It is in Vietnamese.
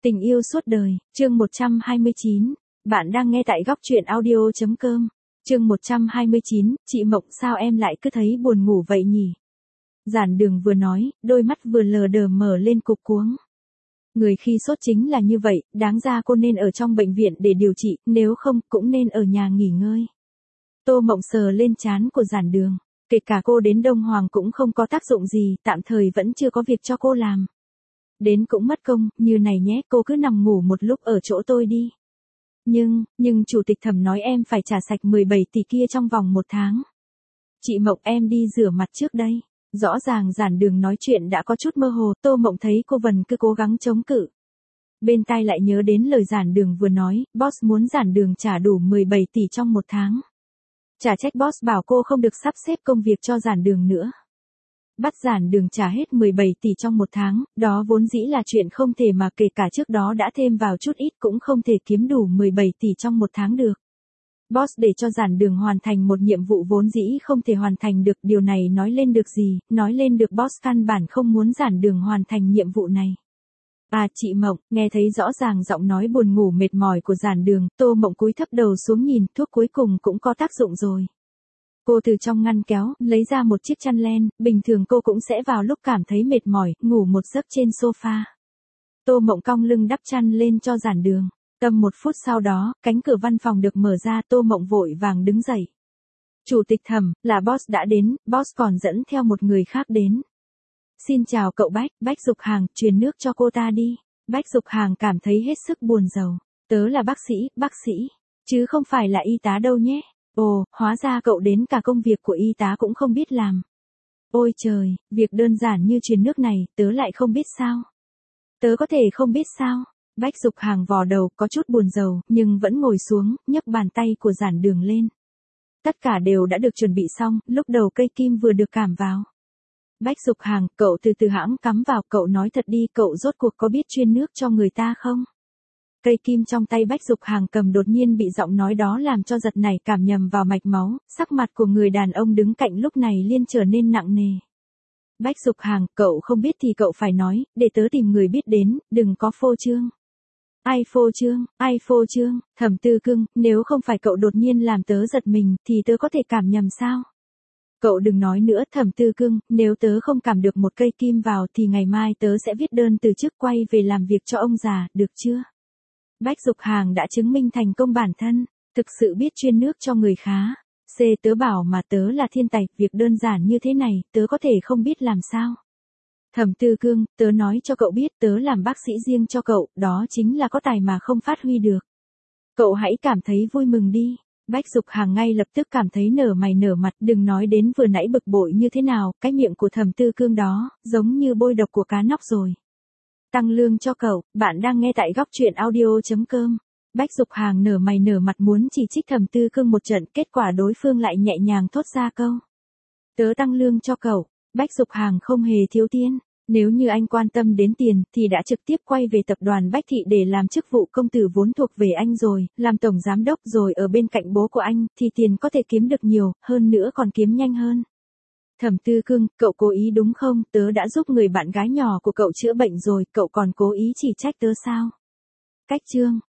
Tình yêu suốt đời, chương 129. Bạn đang nghe tại góc truyện audio.com. Chương 129, chị Mộng sao em lại cứ thấy buồn ngủ vậy nhỉ? Giản Đường vừa nói, đôi mắt vừa lờ đờ mở lên cục cuống. Người khi sốt chính là như vậy, đáng ra cô nên ở trong bệnh viện để điều trị, nếu không cũng nên ở nhà nghỉ ngơi. Tô Mộng sờ lên trán của Giản Đường. Kể cả cô đến Đông Hoàng cũng không có tác dụng gì, tạm thời vẫn chưa có việc cho cô làm. Đến cũng mất công, như này nhé, cô cứ nằm ngủ một lúc ở chỗ tôi đi. Nhưng chủ tịch Thẩm nói em phải trả sạch 17 tỷ kia trong vòng 1 tháng. Chị Mộng em đi rửa mặt trước đây. Rõ ràng Giản Đường nói chuyện đã có chút mơ hồ, Tô Mộng thấy cô Vân cứ cố gắng chống cự. Bên tai lại nhớ đến lời Giản Đường vừa nói, boss muốn Giản Đường trả đủ 17 tỷ trong 1 tháng. Chả trách boss bảo cô không được sắp xếp công việc cho Giản Đường nữa. Bắt Giản Đường trả hết 17 tỷ trong 1 tháng, đó vốn dĩ là chuyện không thể mà kể cả trước đó đã thêm vào chút ít cũng không thể kiếm đủ 17 tỷ trong 1 tháng được. Boss để cho Giản Đường hoàn thành một nhiệm vụ vốn dĩ không thể hoàn thành được, điều này nói lên được gì, nói lên được boss căn bản không muốn Giản Đường hoàn thành nhiệm vụ này. À chị Mộng, nghe thấy rõ ràng giọng nói buồn ngủ mệt mỏi của Giản Đường, Tô Mộng cúi thấp đầu xuống nhìn, thuốc cuối cùng cũng có tác dụng rồi. Cô từ trong ngăn kéo, lấy ra một chiếc chăn len, bình thường cô cũng sẽ vào lúc cảm thấy mệt mỏi, ngủ một giấc trên sofa. Tô Mộng cong lưng đắp chăn lên cho Giản Đường. Tầm 1 phút sau đó, cánh cửa văn phòng được mở ra, Tô Mộng vội vàng đứng dậy. Chủ tịch Thẩm, là boss đã đến, boss còn dẫn theo một người khác đến. Xin chào cậu Bách Dục Hàng, truyền nước cho cô ta đi. Bách Dục Hàng cảm thấy hết sức buồn rầu. Tớ là bác sĩ, chứ không phải là y tá đâu nhé. Ồ, hóa ra cậu đến cả công việc của y tá cũng không biết làm. Ôi trời, việc đơn giản như truyền nước này, tớ lại không biết sao. Tớ có thể không biết sao. Bách Dục Hàng vò đầu, có chút buồn rầu, nhưng vẫn ngồi xuống, nhấc bàn tay của Giản Đường lên. Tất cả đều đã được chuẩn bị xong, lúc đầu cây kim vừa được cảm vào. Bách Dục Hàng, cậu từ từ hãng cắm vào, cậu nói thật đi, cậu rốt cuộc có biết truyền nước cho người ta không? Cây kim trong tay Bách Dục Hàng cầm đột nhiên bị giọng nói đó làm cho giật nảy cảm nhầm vào mạch máu, sắc mặt của người đàn ông đứng cạnh lúc này liền trở nên nặng nề. Bách Dục Hàng, cậu không biết thì cậu phải nói, để tớ tìm người biết đến, đừng có phô trương. Ai phô trương, Thẩm Tư Cưng, nếu không phải cậu đột nhiên làm tớ giật mình, thì tớ có thể cảm nhầm sao? Cậu đừng nói nữa Thẩm Tư Cưng, nếu tớ không cảm được một cây kim vào thì ngày mai tớ sẽ viết đơn từ chức quay về làm việc cho ông già, được chưa? Bách Dục Hàng đã chứng minh thành công bản thân, thực sự biết truyền nước cho người khá. Tớ bảo mà tớ là thiên tài, việc đơn giản như thế này, tớ có thể không biết làm sao. Thẩm Tư Cưng, tớ nói cho cậu biết tớ làm bác sĩ riêng cho cậu, đó chính là có tài mà không phát huy được. Cậu hãy cảm thấy vui mừng đi. Bách Dục Hàng ngay lập tức cảm thấy nở mày nở mặt, đừng nói đến vừa nãy bực bội như thế nào, cái miệng của Thẩm Tư Cưng đó, giống như bôi độc của cá nóc rồi. Tăng lương cho cậu, bạn đang nghe tại góc truyện audio.com. Bách Dục Hàng nở mày nở mặt muốn chỉ trích Thẩm Tư Cưng một trận, kết quả đối phương lại nhẹ nhàng thốt ra câu. Tớ tăng lương cho cậu. Bách Dục Hàng không hề thiếu tiền. Nếu như anh quan tâm đến tiền, thì đã trực tiếp quay về tập đoàn Bách Thị để làm chức vụ công tử vốn thuộc về anh rồi, làm tổng giám đốc rồi ở bên cạnh bố của anh, thì tiền có thể kiếm được nhiều, hơn nữa còn kiếm nhanh hơn. Thẩm Tư Cưng, cậu cố ý đúng không? Tớ đã giúp người bạn gái nhỏ của cậu chữa bệnh rồi, cậu còn cố ý chỉ trách tớ sao? Cách chương,